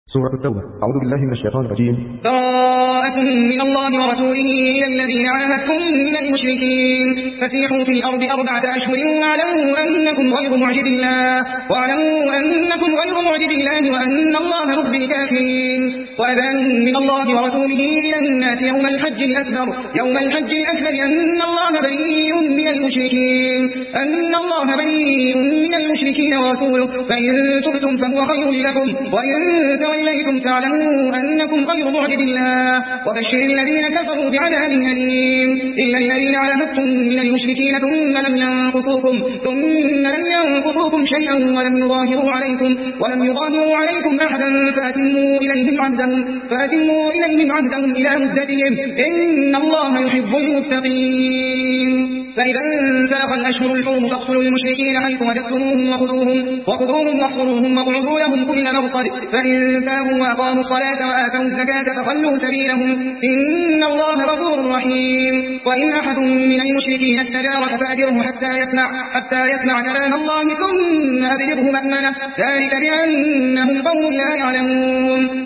سورة التوبة. أعوذ بالله من الشيطان الرجيم. براءة من الله ورسوله إلى الذين عاهدتم من المشركين فسيحوا في الأرض 4 أشهر واعلموا أنكم غير معجز الله وأن الله مخزي الكافرين. وأذان من الله ورسوله إلى الناس يوم الحج الأكبر أن الله بريء من المشركين ورسوله فإن تبتم فهو خير لكم وإن توليتم فاعلموا أنكم غير معجز الله وبشر الذين كفروا بعذاب أليم. إلا الذين عاهدتم من المشركين ثم لم ينقصوكم شيئا ولم يظاهروا عليكم أحدا فأتموا إليهم عهدهم إلى مدتهم إن الله يحب المتقين. فإذا انسلخ الأشهر الحرم فاقتلوا المشركين حيث وجدتموهم وخذوهم واحصروهم واقعدوا لهم كل مرصد فإن تابوا وأقاموا الصلاة وآتوا الزكاة فخلوا سبيلهم إن الله غفور رحيم. وإن أحد من المشركين استجارك فأجره حتى يسمع كلام الله ثم أبلغه مأمنه ذلك بأنهم قوم لا يعلمون.